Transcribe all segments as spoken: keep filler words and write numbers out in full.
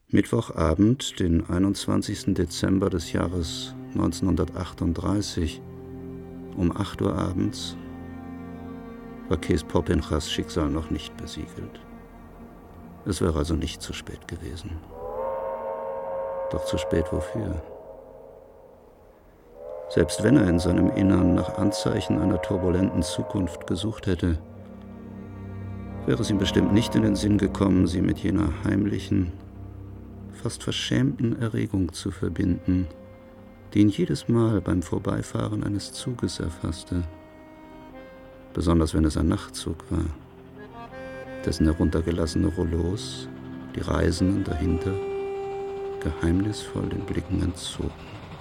Mittwochabend, den einundzwanzigsten Dezember des Jahres neunzehnhundertachtunddreißig, um acht Uhr abends, war Cees Popinchas Schicksal noch nicht besiegelt. Es wäre also nicht zu spät gewesen. Doch zu spät wofür? Selbst wenn er in seinem Innern nach Anzeichen einer turbulenten Zukunft gesucht hätte, wäre es ihm bestimmt nicht in den Sinn gekommen, sie mit jener heimlichen, fast verschämten Erregung zu verbinden, die ihn jedes Mal beim Vorbeifahren eines Zuges erfasste, besonders wenn es ein Nachtzug war, dessen heruntergelassene Rouleaus die Reisenden dahinter geheimnisvoll den Blicken entzogen.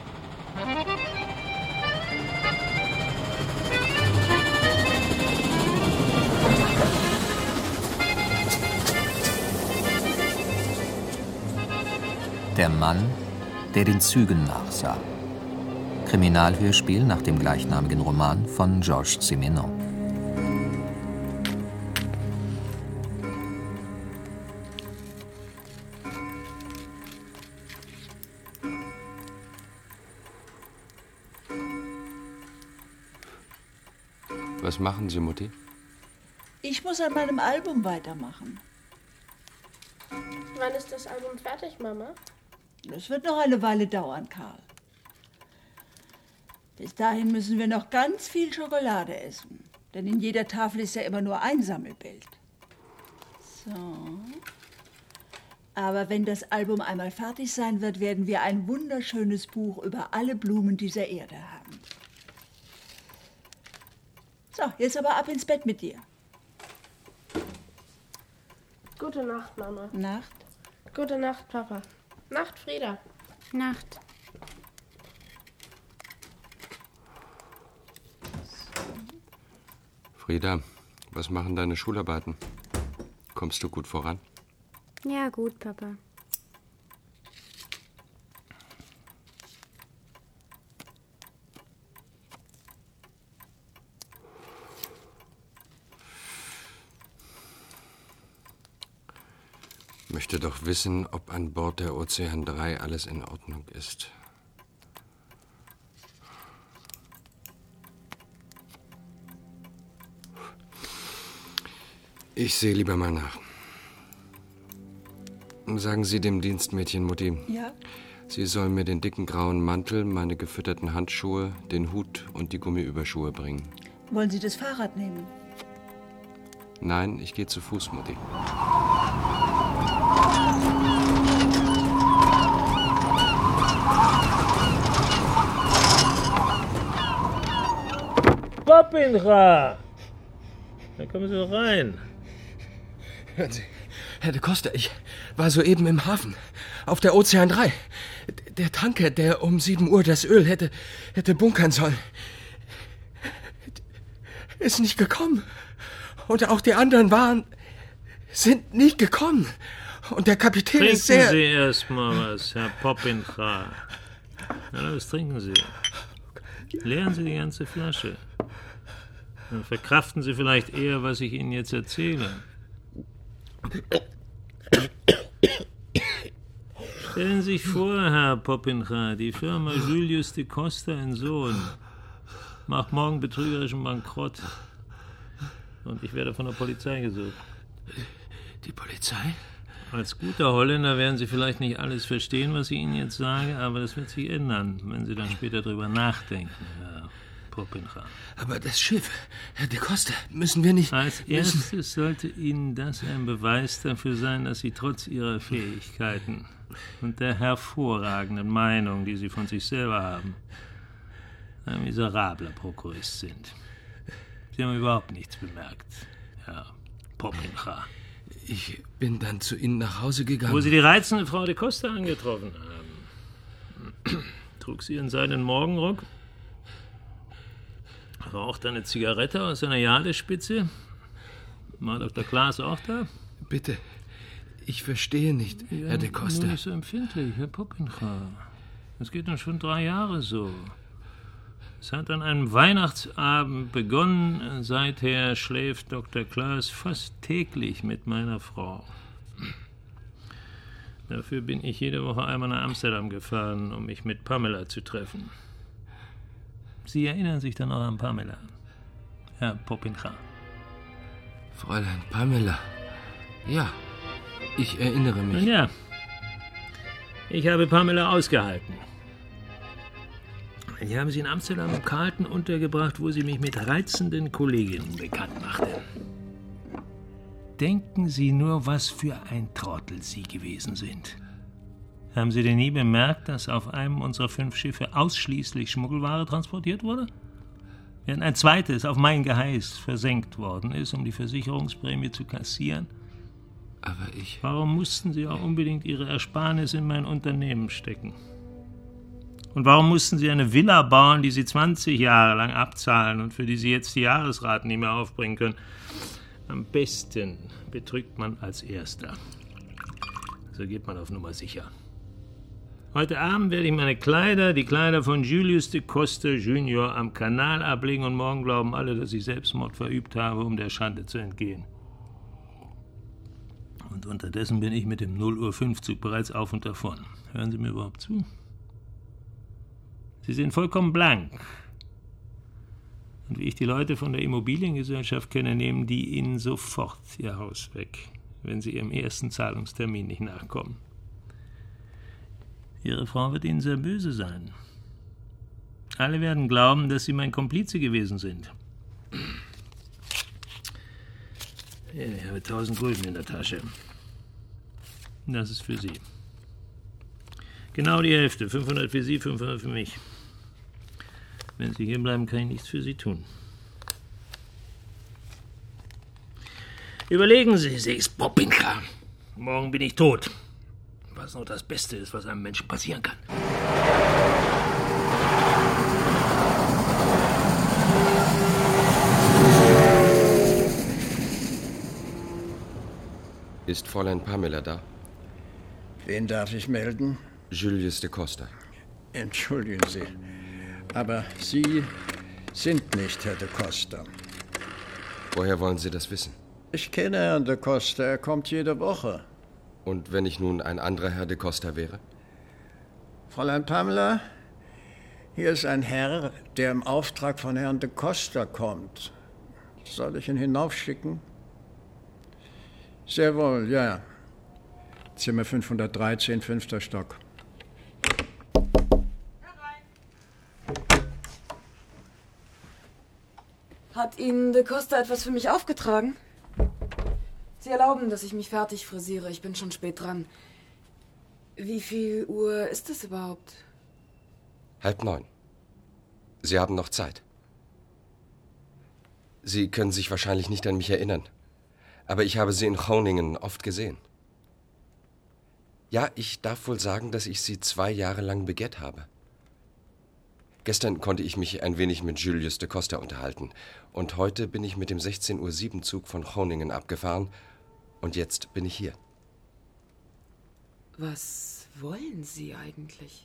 Der Mann, der den Zügen nachsah. Kriminalhörspiel nach dem gleichnamigen Roman von Georges Simenon. Was machen Sie, Mutti? Ich muss an meinem Album weitermachen. Wann ist das Album fertig, Mama? Das wird noch eine Weile dauern, Karl. Bis dahin müssen wir noch ganz viel Schokolade essen. Denn in jeder Tafel ist ja immer nur ein Sammelbild. So. Aber wenn das Album einmal fertig sein wird, werden wir ein wunderschönes Buch über alle Blumen dieser Erde haben. So, jetzt aber ab ins Bett mit dir. Gute Nacht, Mama. Nacht. Gute Nacht, Papa. Nacht, Frieda. Nacht. Frieda, was machen deine Schularbeiten? Kommst du gut voran? Ja, gut, Papa. Ich möchte doch wissen, ob an Bord der Ozean drei alles in Ordnung ist. Ich sehe lieber mal nach. Sagen Sie dem Dienstmädchen, Mutti. Ja? Sie soll mir den dicken grauen Mantel, meine gefütterten Handschuhe, den Hut und die Gummiüberschuhe bringen. Wollen Sie das Fahrrad nehmen? Nein, ich gehe zu Fuß, Mutti. Popincha! Da kommen Sie doch rein. Hören Sie, Herr de Costa, ich war soeben im Hafen, auf der Ozean drei. Der Tanker, der um sieben Uhr das Öl hätte, hätte bunkern sollen, ist nicht gekommen. Und auch die anderen waren, sind nicht gekommen. Und der Kapitän Trinken ist sehr... Sie erst mal was, Herr Popincha. Na, los, trinken Sie. Leeren Sie die ganze Flasche. Dann verkraften Sie vielleicht eher, was ich Ihnen jetzt erzähle. Stellen Sie sich vor, Herr Popincha, die Firma Julius de Costa und Sohn macht morgen betrügerischen Bankrott. Und ich werde von der Polizei gesucht. Die Polizei? Als guter Holländer werden Sie vielleicht nicht alles verstehen, was ich Ihnen jetzt sage, aber das wird sich ändern, wenn Sie dann später drüber nachdenken, Herr Popincha. Aber das Schiff, Herr de Costa, müssen wir nicht... Als erstes sollte Ihnen das ein Beweis dafür sein, dass Sie trotz Ihrer Fähigkeiten und der hervorragenden Meinung, die Sie von sich selber haben, ein miserabler Prokurist sind. Sie haben überhaupt nichts bemerkt, Herr Popincha. Ich bin dann zu Ihnen nach Hause gegangen. Wo Sie die reizende Frau de Costa angetroffen haben. Trug sie in seinen Morgenrock, rauchte eine Zigarette aus einer Jadespitze. War Doktor Klaas auch da? Bitte, ich verstehe nicht, ja, Herr de Costa. Nur nicht so empfindlich, Herr Popincha. Das geht nun schon drei Jahre so. Es hat an einem Weihnachtsabend begonnen. Seither schläft Doktor Klaas fast täglich mit meiner Frau. Dafür bin ich jede Woche einmal nach Amsterdam gefahren, um mich mit Pamela zu treffen. Sie erinnern sich dann auch an Pamela, Herr Popinka. Fräulein Pamela. Ja, ich erinnere mich. Nun ja, ich habe Pamela ausgehalten. Ich habe sie in Amsterdam im Carlton untergebracht, wo sie mich mit reizenden Kolleginnen bekannt machte. Denken Sie nur, was für ein Trottel Sie gewesen sind. Haben Sie denn nie bemerkt, dass auf einem unserer fünf Schiffe ausschließlich Schmuggelware transportiert wurde? Während ein zweites auf mein Geheiß versenkt worden ist, um die Versicherungsprämie zu kassieren? Aber ich... Warum mussten Sie auch unbedingt Ihre Ersparnis in mein Unternehmen stecken? Und warum mussten Sie eine Villa bauen, die Sie zwanzig Jahre lang abzahlen und für die Sie jetzt die Jahresraten nicht mehr aufbringen können? Am besten betrügt man als Erster. So geht man auf Nummer sicher. Heute Abend werde ich meine Kleider, die Kleider von Julius de Coster Junior am Kanal ablegen und morgen glauben alle, dass ich Selbstmord verübt habe, um der Schande zu entgehen. Und unterdessen bin ich mit dem null Uhr fünf Zug bereits auf und davon. Hören Sie mir überhaupt zu? Sie sind vollkommen blank. Und wie ich die Leute von der Immobiliengesellschaft kenne, nehmen die Ihnen sofort Ihr Haus weg, wenn Sie Ihrem ersten Zahlungstermin nicht nachkommen. Ihre Frau wird Ihnen sehr böse sein. Alle werden glauben, dass Sie mein Komplize gewesen sind. Ja, ich habe tausend Gulden in der Tasche. Das ist für Sie. Genau die Hälfte. fünfhundert für Sie, fünfhundert für mich. Wenn Sie hier bleiben, kann ich nichts für Sie tun. Überlegen Sie sich's, Popinka. Morgen bin ich tot. Was noch das Beste ist, was einem Menschen passieren kann. Ist Fräulein Pamela da? Wen darf ich melden? Julius de Coster. Entschuldigen Sie, aber Sie sind nicht Herr de Coster. Woher wollen Sie das wissen? Ich kenne Herrn de Coster, er kommt jede Woche. Und wenn ich nun ein anderer Herr de Coster wäre? Fräulein Pamela, hier ist ein Herr, der im Auftrag von Herrn de Coster kommt. Soll ich ihn hinaufschicken? Sehr wohl, ja. Zimmer fünfhundertdreizehn, fünfter Stock. Hat Ihnen de Coster etwas für mich aufgetragen? Sie erlauben, dass ich mich fertig frisiere. Ich bin schon spät dran. Wie viel Uhr ist es überhaupt? Halb neun. Sie haben noch Zeit. Sie können sich wahrscheinlich nicht an mich erinnern, aber ich habe Sie in Groningen oft gesehen. Ja, ich darf wohl sagen, dass ich Sie zwei Jahre lang begehrt habe. Gestern konnte ich mich ein wenig mit Julius de Coster unterhalten und heute bin ich mit dem sechzehn Uhr sieben Zug von Groningen abgefahren und jetzt bin ich hier. Was wollen Sie eigentlich?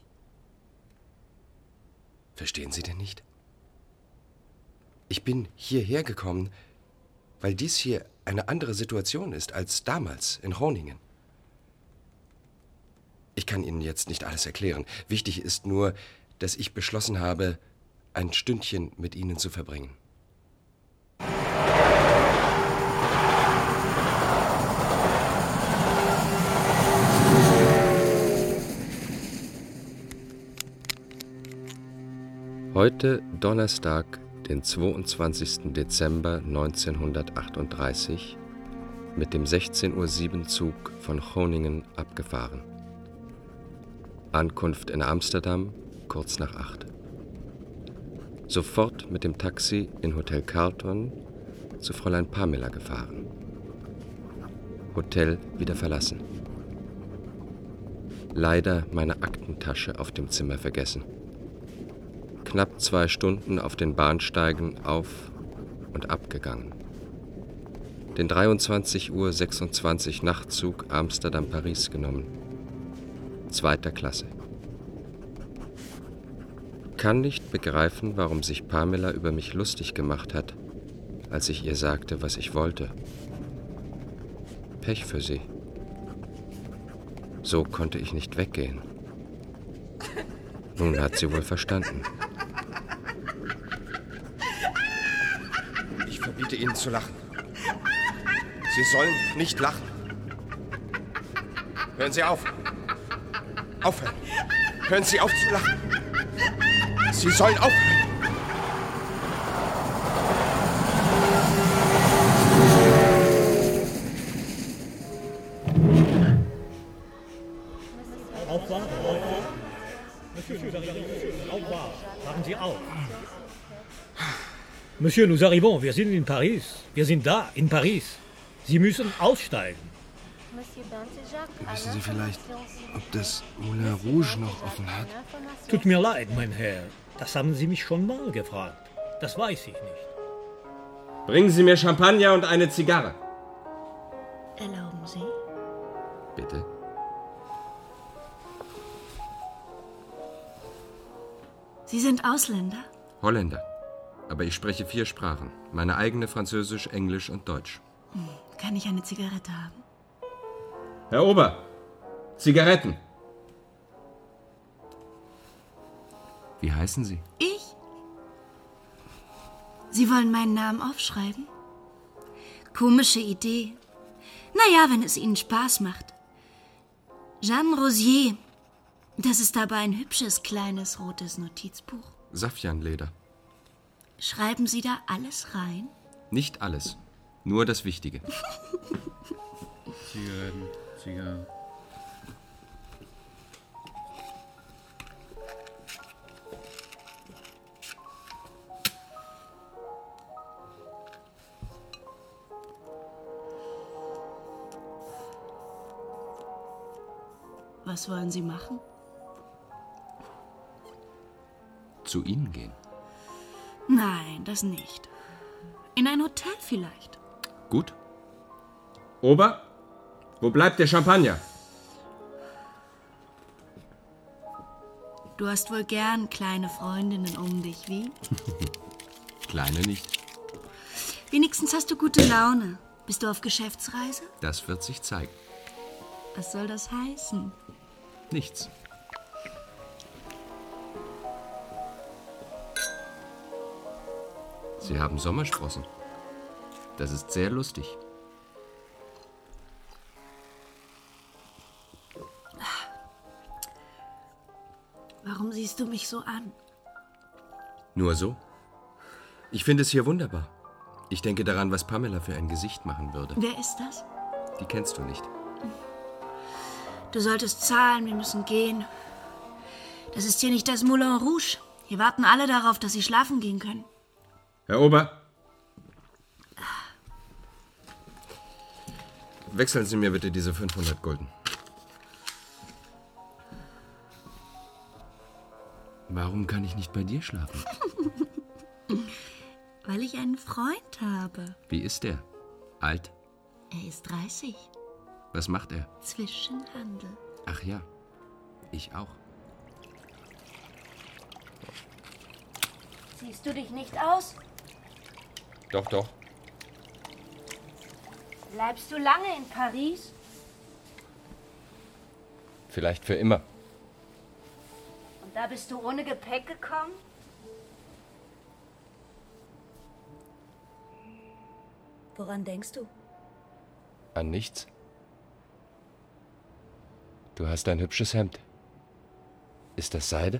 Verstehen Sie denn nicht? Ich bin hierher gekommen, weil dies hier eine andere Situation ist als damals in Groningen. Ich kann Ihnen jetzt nicht alles erklären. Wichtig ist nur, dass ich beschlossen habe, ein Stündchen mit Ihnen zu verbringen. Heute Donnerstag, den zweiundzwanzigsten Dezember neunzehnhundertachtunddreißig, mit dem sechzehn Uhr sieben Zug von Groningen abgefahren. Ankunft in Amsterdam kurz nach acht. Sofort mit dem Taxi in Hotel Carlton zu Fräulein Pamela gefahren. Hotel wieder verlassen. Leider meine Aktentasche auf dem Zimmer vergessen. Knapp zwei Stunden auf den Bahnsteigen auf und abgegangen. Den dreiundzwanzig Uhr sechsundzwanzig Nachtzug Amsterdam-Paris genommen. Zweiter Klasse. Kann nicht begreifen, warum sich Pamela über mich lustig gemacht hat, als ich ihr sagte, was ich wollte. Pech für sie. So konnte ich nicht weggehen. Nun hat sie wohl verstanden. Ich verbiete Ihnen zu lachen. Sie sollen nicht lachen. Hören Sie auf. Aufhören. Hören Sie auf zu lachen. Sie sollen aufhören. Aufwachen, aufwachen. Monsieur, nous arrivons. Aufwachen. Wachen Sie auf. Monsieur, nous arrivons. Wir sind in Paris. Wir sind da, in Paris. Sie müssen aussteigen. Wissen Sie vielleicht, ob das Moulin Rouge noch offen hat? Tut mir leid, mein Herr. Das haben Sie mich schon mal gefragt. Das weiß ich nicht. Bringen Sie mir Champagner und eine Zigarre. Erlauben Sie? Bitte. Sie sind Ausländer? Holländer. Aber ich spreche vier Sprachen. Meine eigene Französisch, Englisch und Deutsch. Hm, kann ich eine Zigarette haben? Herr Ober, Zigaretten. Wie heißen Sie? Ich? Sie wollen meinen Namen aufschreiben? Komische Idee. Naja, wenn es Ihnen Spaß macht. Jeanne Rosier. Das ist aber ein hübsches, kleines, rotes Notizbuch. Saffianleder. Schreiben Sie da alles rein? Nicht alles. Nur das Wichtige. Zigaretten, Zigarren. Was wollen Sie machen? Zu Ihnen gehen. Nein, das nicht. In ein Hotel vielleicht. Gut. Ober, wo bleibt der Champagner? Du hast wohl gern kleine Freundinnen um dich, wie? Kleine nicht. Wenigstens hast du gute Laune. Bist du auf Geschäftsreise? Das wird sich zeigen. Was soll das heißen? Nichts. Sie haben Sommersprossen. Das ist sehr lustig. Warum siehst du mich so an? Nur so? Ich finde es hier wunderbar. Ich denke daran, was Pamela für ein Gesicht machen würde. Wer ist das? Die kennst du nicht. Du solltest zahlen, wir müssen gehen. Das ist hier nicht das Moulin Rouge. Hier warten alle darauf, dass sie schlafen gehen können. Herr Ober. Wechseln Sie mir bitte diese fünfhundert Gulden. Warum kann ich nicht bei dir schlafen? Weil ich einen Freund habe. Wie ist der? Alt? Er ist dreißig. Was macht er? Zwischenhandel. Ach ja, ich auch. Siehst du dich nicht aus? Doch, doch. Bleibst du lange in Paris? Vielleicht für immer. Und da bist du ohne Gepäck gekommen? Woran denkst du? An nichts. Du hast ein hübsches Hemd. Ist das Seide?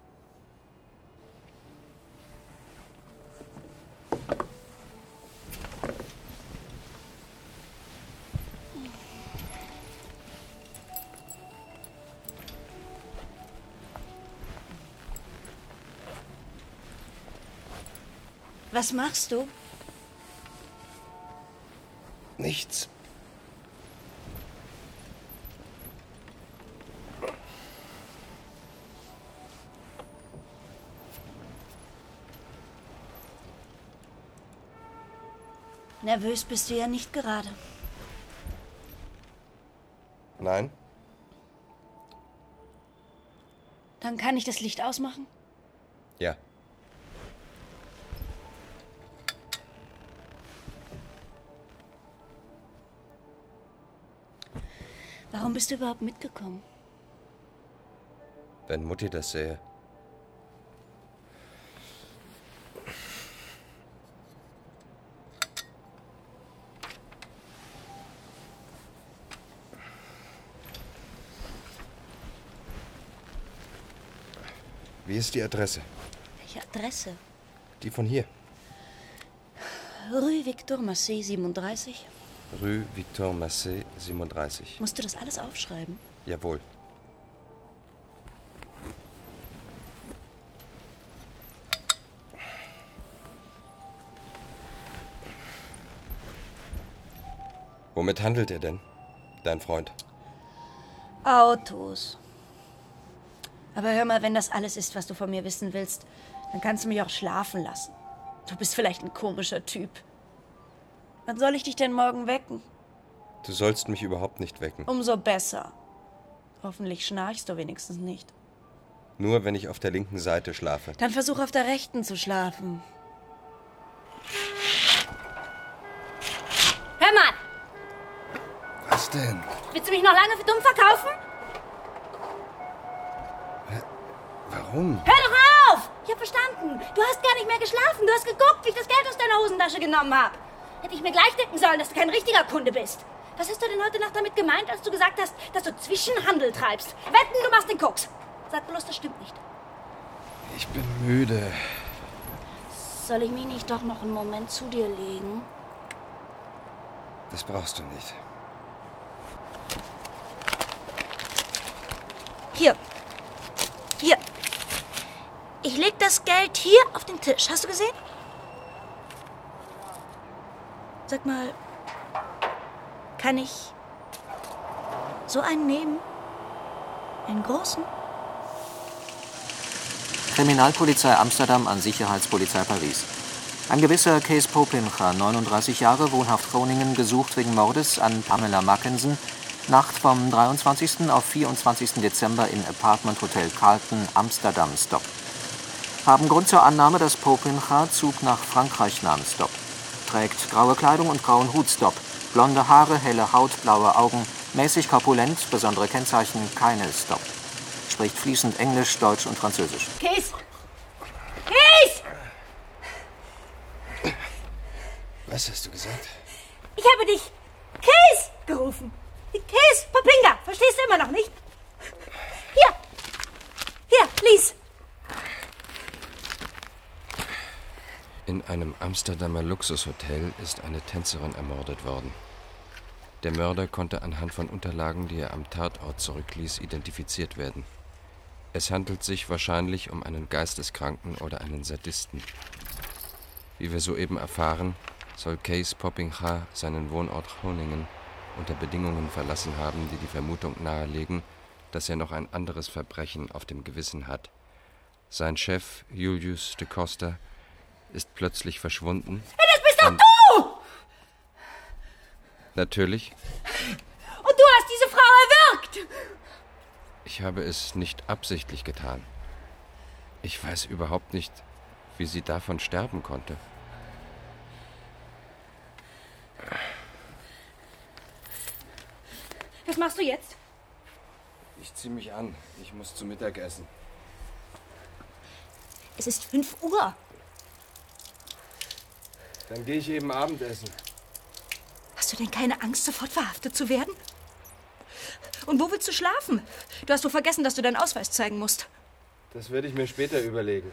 Was machst du? Nichts. Nervös bist du ja nicht gerade. Nein? Dann kann ich das Licht ausmachen? Ja. Warum bist du überhaupt mitgekommen? Wenn Mutti das sähe. Wie ist die Adresse? Welche Adresse? Die von hier. Rue Victor Massé siebenunddreißig. Rue Victor Massé siebenunddreißig. Musst du das alles aufschreiben? Jawohl. Womit handelt er denn, dein Freund? Autos. Aber hör mal, wenn das alles ist, was du von mir wissen willst, dann kannst du mich auch schlafen lassen. Du bist vielleicht ein komischer Typ. Wann soll ich dich denn morgen wecken? Du sollst mich überhaupt nicht wecken. Umso besser. Hoffentlich schnarchst du wenigstens nicht. Nur wenn ich auf der linken Seite schlafe. Dann versuch auf der rechten zu schlafen. Hör mal! Was denn? Willst du mich noch lange für dumm verkaufen? Warum? Hör doch auf! Ich hab verstanden. Du hast gar nicht mehr geschlafen. Du hast geguckt, wie ich das Geld aus deiner Hosentasche genommen habe. Hätte ich mir gleich denken sollen, dass du kein richtiger Kunde bist. Was hast du denn heute Nacht damit gemeint, als du gesagt hast, dass du Zwischenhandel treibst? Wetten, du machst den Koks. Sag bloß, das stimmt nicht. Ich bin müde. Soll ich mich nicht doch noch einen Moment zu dir legen? Das brauchst du nicht. Hier. Hier. Ich leg das Geld hier auf den Tisch. Hast du gesehen? Sag mal, kann ich so einen nehmen? Einen großen? Kriminalpolizei Amsterdam an Sicherheitspolizei Paris. Ein gewisser Kees Popinga, neununddreißig Jahre, wohnhaft Groningen, gesucht wegen Mordes an Pamela Mackensen, Nacht vom dreiundzwanzigsten auf vierundzwanzigsten Dezember im Apartment Hotel Carlton, Amsterdam, Stop. Haben Grund zur Annahme, dass Popinga Zug nach Frankreich nahm, Stop. Trägt graue Kleidung und grauen Hut, Stop. Blonde Haare, helle Haut, blaue Augen, mäßig korpulent, besondere Kennzeichen, keine, Stop. Spricht fließend Englisch, Deutsch und Französisch. Kees! Kees! Was hast du gesagt? Ich habe dich Kees gerufen. Kees Popinga. Verstehst du immer noch nicht? Hier. Hier, lies. In einem Amsterdamer Luxushotel ist eine Tänzerin ermordet worden. Der Mörder konnte anhand von Unterlagen, die er am Tatort zurückließ, identifiziert werden. Es handelt sich wahrscheinlich um einen Geisteskranken oder einen Sadisten. Wie wir soeben erfahren, soll Kees Popinga seinen Wohnort Groningen unter Bedingungen verlassen haben, die die Vermutung nahelegen, dass er noch ein anderes Verbrechen auf dem Gewissen hat. Sein Chef, Julius de Costa, ist plötzlich verschwunden. Hey, das bist doch und du! Natürlich. Und du hast diese Frau erwürgt! Ich habe es nicht absichtlich getan. Ich weiß überhaupt nicht, wie sie davon sterben konnte. Was machst du jetzt? Ich zieh mich an. Ich muss zu Mittag essen. Es ist fünf Uhr. Dann gehe ich eben Abendessen. Hast du denn keine Angst, sofort verhaftet zu werden? Und wo willst du schlafen? Du hast wohl vergessen, dass du deinen Ausweis zeigen musst. Das werde ich mir später überlegen.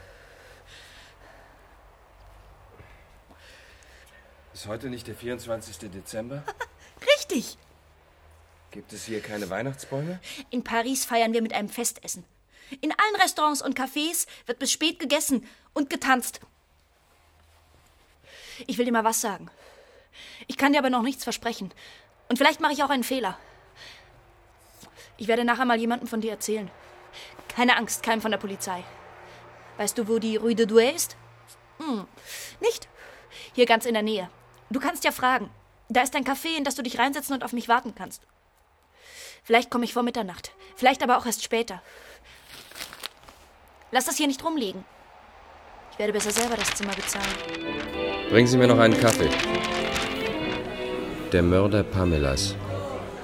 Ist heute nicht der vierundzwanzigste Dezember? Richtig. Gibt es hier keine Weihnachtsbäume? In Paris feiern wir mit einem Festessen. In allen Restaurants und Cafés wird bis spät gegessen und getanzt. Ich will dir mal was sagen. Ich kann dir aber noch nichts versprechen. Und vielleicht mache ich auch einen Fehler. Ich werde nachher mal jemandem von dir erzählen. Keine Angst, keinem von der Polizei. Weißt du, wo die Rue de Douai ist? Hm, nicht? Hier ganz in der Nähe. Du kannst ja fragen. Da ist ein Café, in das du dich reinsetzen und auf mich warten kannst. Vielleicht komme ich vor Mitternacht. Vielleicht aber auch erst später. Lass das hier nicht rumliegen. Ich werde besser selber das Zimmer bezahlen. Bringen Sie mir noch einen Kaffee. Der Mörder Pamelas.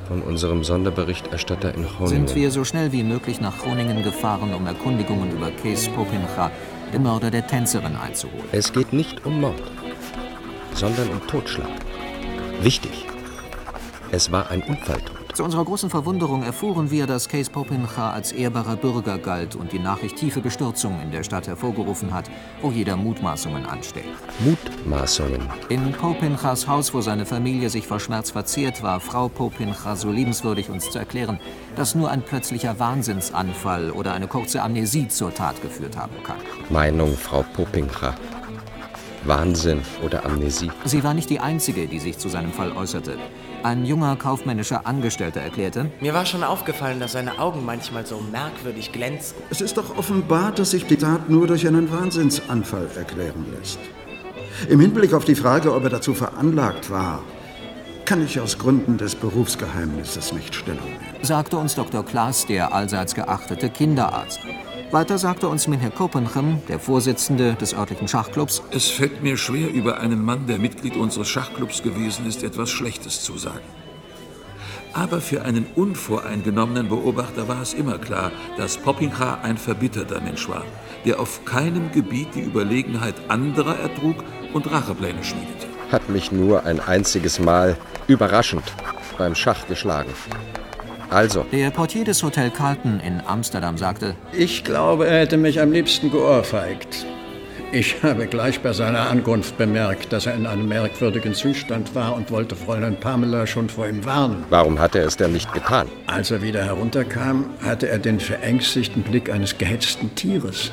von unserem Sonderberichterstatter in Groningen. Sind wir so schnell wie möglich nach Groningen gefahren, um Erkundigungen über Kees Popincha, den Mörder der Tänzerin, einzuholen. Es geht nicht um Mord, sondern um Totschlag. Wichtig, es war ein Unfalltod. Zu unserer großen Verwunderung erfuhren wir, dass Kees Popincha als ehrbarer Bürger galt und die Nachricht tiefe Bestürzung in der Stadt hervorgerufen hat, wo jeder Mutmaßungen anstellt. Mutmaßungen? In Popinchas Haus, wo seine Familie sich vor Schmerz verzehrt, war Frau Popincha so liebenswürdig, uns zu erklären, dass nur ein plötzlicher Wahnsinnsanfall oder eine kurze Amnesie zur Tat geführt haben kann. Meinung, Frau Popincha. Wahnsinn oder Amnesie? Sie war nicht die Einzige, die sich zu seinem Fall äußerte. Ein junger kaufmännischer Angestellter erklärte: Mir war schon aufgefallen, dass seine Augen manchmal so merkwürdig glänzen. Es ist doch offenbar, dass sich die Tat nur durch einen Wahnsinnsanfall erklären lässt. Im Hinblick auf die Frage, ob er dazu veranlagt war, kann ich aus Gründen des Berufsgeheimnisses nicht Stellung nehmen, sagte uns Doktor Klaas, der allseits geachtete Kinderarzt. Weiter sagte uns Meneer Kopenchem, der Vorsitzende des örtlichen Schachclubs: Es fällt mir schwer, über einen Mann, der Mitglied unseres Schachclubs gewesen ist, etwas Schlechtes zu sagen. Aber für einen unvoreingenommenen Beobachter war es immer klar, dass Popincha ein verbitterter Mensch war, der auf keinem Gebiet die Überlegenheit anderer ertrug und Rachepläne schmiedete. Hat mich nur ein einziges Mal überraschend beim Schach geschlagen. Also. Der Portier des Hotel Carlton in Amsterdam sagte: Ich glaube, er hätte mich am liebsten geohrfeigt. Ich habe gleich bei seiner Ankunft bemerkt, dass er in einem merkwürdigen Zustand war und wollte Fräulein Pamela schon vor ihm warnen. Warum hat er es denn nicht getan? Als er wieder herunterkam, hatte er den verängstigten Blick eines gehetzten Tieres.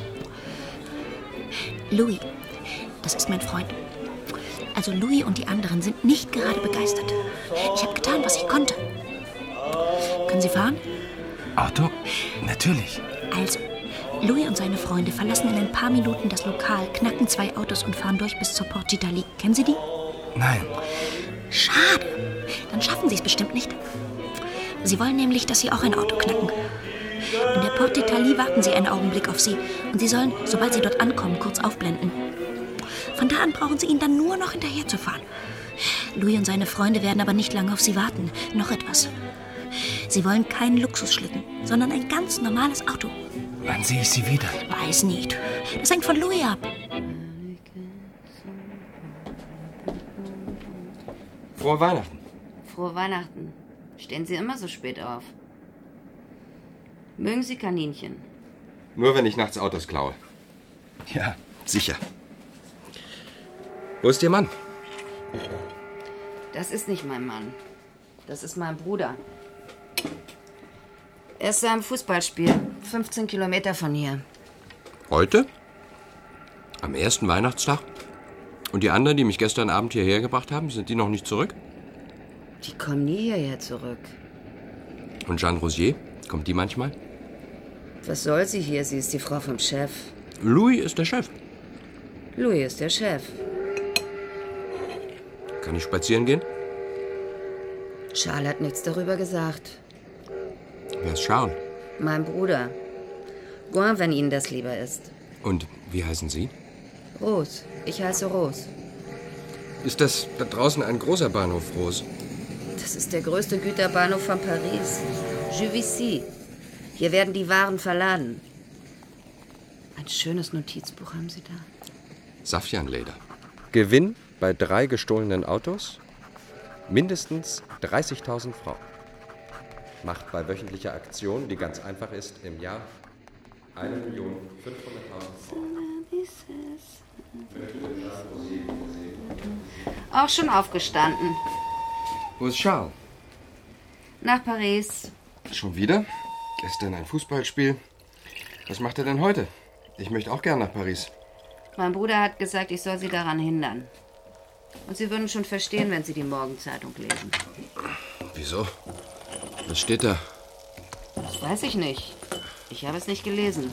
Louis, das ist mein Freund. Also Louis und die anderen sind nicht gerade begeistert. Ich habe getan, was ich konnte. Können Sie fahren? Auto? Natürlich. Also, Louis und seine Freunde verlassen in ein paar Minuten das Lokal, knacken zwei Autos und fahren durch bis zur Porte d'Italie. Kennen Sie die? Nein. Schade. Dann schaffen Sie es bestimmt nicht. Sie wollen nämlich, dass Sie auch ein Auto knacken. In der Porte d'Italie warten Sie einen Augenblick auf Sie und Sie sollen, sobald Sie dort ankommen, kurz aufblenden. Von da an brauchen Sie ihnen dann nur noch hinterher zu fahren. Louis und seine Freunde werden aber nicht lange auf Sie warten. Noch etwas. Sie wollen keinen Luxusschlitten, sondern ein ganz normales Auto. Wann sehe ich Sie wieder? Weiß nicht. Das hängt von Louis ab. Frohe Weihnachten. Frohe Weihnachten. Stehen Sie immer so spät auf? Mögen Sie Kaninchen? Nur wenn ich nachts Autos klaue. Ja, sicher. Wo ist Ihr Mann? Das ist nicht mein Mann. Das ist mein Bruder. Er ist am Fußballspiel, fünfzehn Kilometer von hier. Heute? Am ersten Weihnachtstag? Und die anderen, die mich gestern Abend hierher gebracht haben, sind die noch nicht zurück? Die kommen nie hierher zurück. Und Jeanne Rosier? Kommt die manchmal? Was soll sie hier? Sie ist die Frau vom Chef. Louis ist der Chef. Louis ist der Chef. Kann ich spazieren gehen? Charles hat nichts darüber gesagt. Wer ist Charles? Mein Bruder. Gouin, wenn Ihnen das lieber ist. Und wie heißen Sie? Rose. Ich heiße Rose. Ist das da draußen ein großer Bahnhof, Rose? Das ist der größte Güterbahnhof von Paris. Juvisy. Hier werden die Waren verladen. Ein schönes Notizbuch haben Sie da. Saffianleder. Gewinn bei drei gestohlenen Autos? Mindestens dreißigtausend Francs. Macht bei wöchentlicher Aktion, die ganz einfach ist, im Jahr eine Million fünfhunderttausend Francs. Auch schon aufgestanden. Wo ist Charles? Nach Paris. Schon wieder? Gestern ein Fußballspiel. Was macht er denn heute? Ich möchte auch gern nach Paris. Mein Bruder hat gesagt, ich soll Sie daran hindern. Und Sie würden schon verstehen, wenn Sie die Morgenzeitung lesen. Wieso? Was steht da? Das weiß ich nicht. Ich habe es nicht gelesen.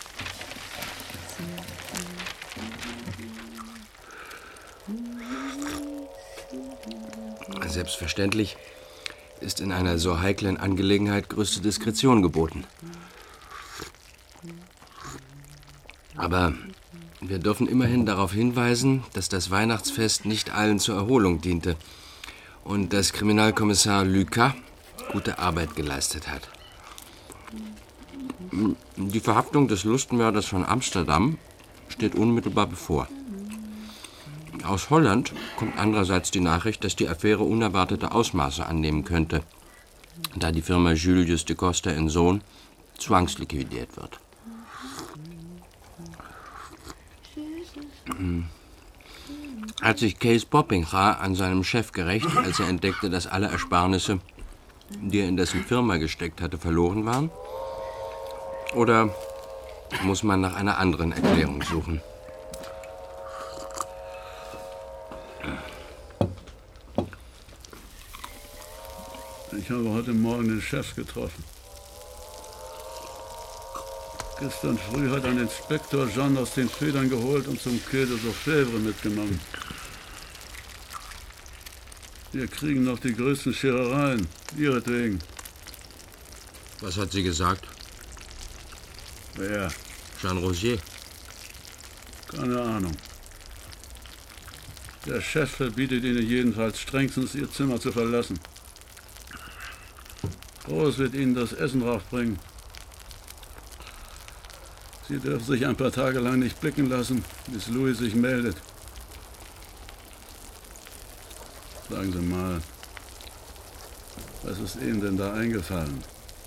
Selbstverständlich ist in einer so heiklen Angelegenheit größte Diskretion geboten. Aber wir dürfen immerhin darauf hinweisen, dass das Weihnachtsfest nicht allen zur Erholung diente und dass Kriminalkommissar Lucas gute Arbeit geleistet hat. Die Verhaftung des Lustmörders von Amsterdam steht unmittelbar bevor. Aus Holland kommt andererseits die Nachricht, dass die Affäre unerwartete Ausmaße annehmen könnte, da die Firma Julius de Coster en Sohn zwangsliquidiert wird. Hat sich Kees Poppinga an seinem Chef gerächt, als er entdeckte, dass alle Ersparnisse, die er in dessen Firma gesteckt hatte, verloren waren? Oder muss man nach einer anderen Erklärung suchen? Ich habe heute Morgen den Chef getroffen. Gestern früh hat ein Inspektor Jean aus den Federn geholt und zum Quai des Orfèvres mitgenommen. Wir kriegen noch die größten Scherereien, ihretwegen. Was hat sie gesagt? Wer? Jean Rosier. Keine Ahnung. Der Chef verbietet Ihnen jedenfalls strengstens, Ihr Zimmer zu verlassen. Rose wird Ihnen das Essen draufbringen. Sie dürfen sich ein paar Tage lang nicht blicken lassen, bis Louis sich meldet. Sagen Sie mal, was ist Ihnen denn da eingefallen?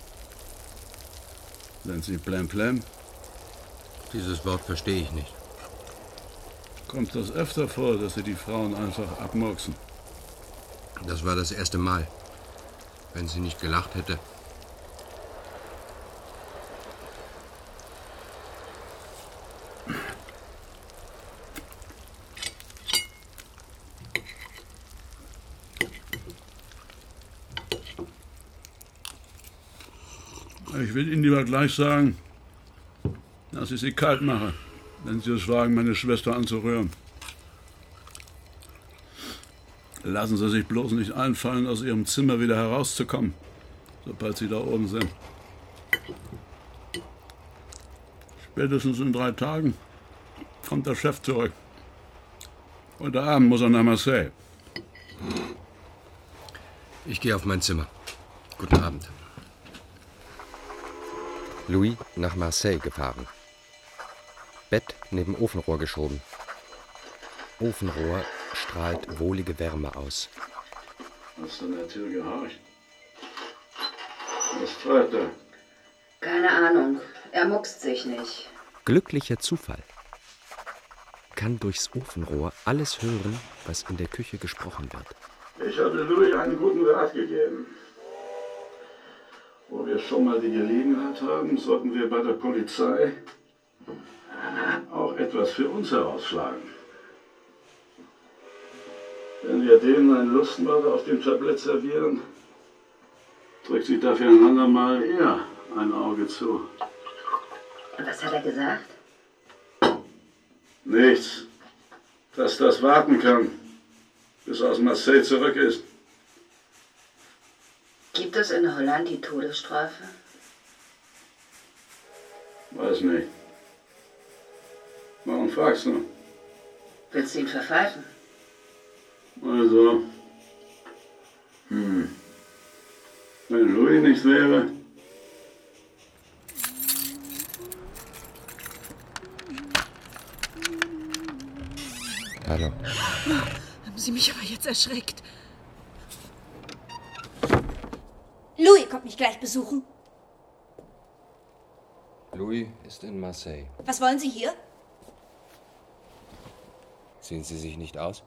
Sind Sie plemplem? Dieses Wort verstehe ich nicht. Kommt das öfter vor, dass Sie die Frauen einfach abmurksen? Das war das erste Mal. Wenn sie nicht gelacht hätte. Ich will Ihnen lieber gleich sagen, dass ich Sie kalt mache, wenn Sie es wagen, meine Schwester anzurühren. Lassen Sie sich bloß nicht einfallen, aus Ihrem Zimmer wieder herauszukommen, sobald Sie da oben sind. Spätestens in drei Tagen kommt der Chef zurück. Heute Abend muss er nach Marseille. Ich gehe auf mein Zimmer. Guten Abend. Louis nach Marseille gefahren. Bett neben Ofenrohr geschoben. Ofenrohr strahlt wohlige Wärme aus. Hast du an der Tür gehorcht? Was treibt er? Keine Ahnung. Er muckst sich nicht. Glücklicher Zufall. Kann durchs Ofenrohr alles hören, was in der Küche gesprochen wird. Ich hatte Louis einen guten Rat gegeben. Wo wir schon mal die Gelegenheit haben, sollten wir bei der Polizei auch etwas für uns herausschlagen. Wenn wir denen einen Lustmörder auf dem Tablett servieren, drückt sich dafür ein andermal eher ein Auge zu. Was hat er gesagt? Nichts. Dass das warten kann, bis er aus Marseille zurück ist. Gibt es in Holland die Todesstrafe? Weiß nicht. Warum fragst du? Willst du ihn verpfeifen? Also, hm. Wenn Louis nicht wäre. Hallo. Haben Sie mich aber jetzt erschreckt. Louis kommt mich gleich besuchen. Louis ist in Marseille. Was wollen Sie hier? Sehen Sie sich nicht aus?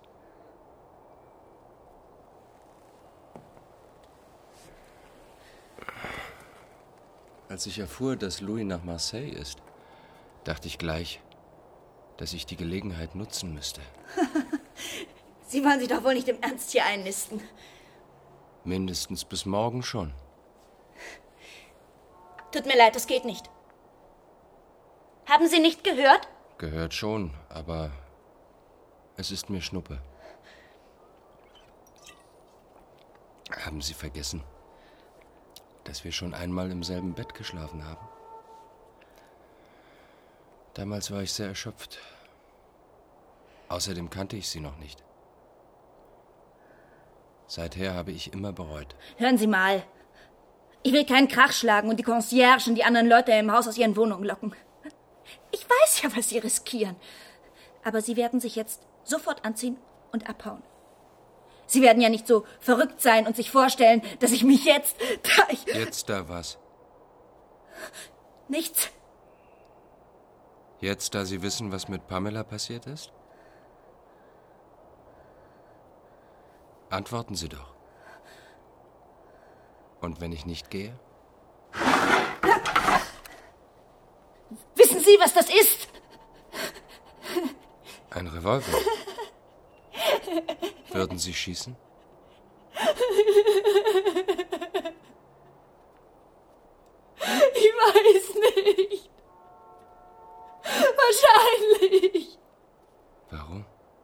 Als ich erfuhr, dass Louis nach Marseille ist, dachte ich gleich, dass ich die Gelegenheit nutzen müsste. Sie wollen sich doch wohl nicht im Ernst hier einnisten. Mindestens bis morgen schon. Tut mir leid, das geht nicht. Haben Sie nicht gehört? Gehört schon, aber es ist mir Schnuppe. Haben Sie vergessen, dass wir schon einmal im selben Bett geschlafen haben? Damals war ich sehr erschöpft. Außerdem kannte ich Sie noch nicht. Seither habe ich immer bereut. Hören Sie mal. Ich will keinen Krach schlagen und die Concierge und die anderen Leute im Haus aus ihren Wohnungen locken. Ich weiß ja, was sie riskieren. Aber sie werden sich jetzt sofort anziehen und abhauen. Sie werden ja nicht so verrückt sein und sich vorstellen, dass ich mich jetzt, da ich... Jetzt da was? Nichts. Jetzt, da Sie wissen, was mit Pamela passiert ist? Antworten Sie doch. Und wenn ich nicht gehe? Wissen Sie, was das ist? Ein Revolver. Würden Sie schießen? Ich weiß nicht. Wahrscheinlich. Warum?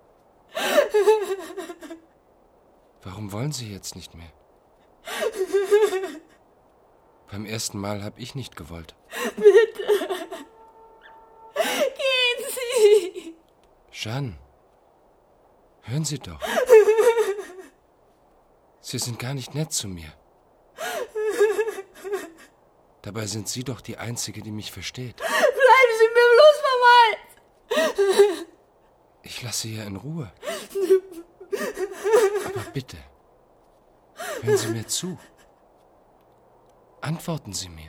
Warum wollen Sie jetzt nicht mehr? Beim ersten Mal habe ich nicht gewollt. Bitte. Gehen Sie. Jeanne, hören Sie doch. Sie sind gar nicht nett zu mir. Dabei sind Sie doch die Einzige, die mich versteht. Bleiben Sie mir bloß vom Hals. Ich lasse Sie ja in Ruhe. Aber bitte, hören Sie mir zu. Antworten Sie mir.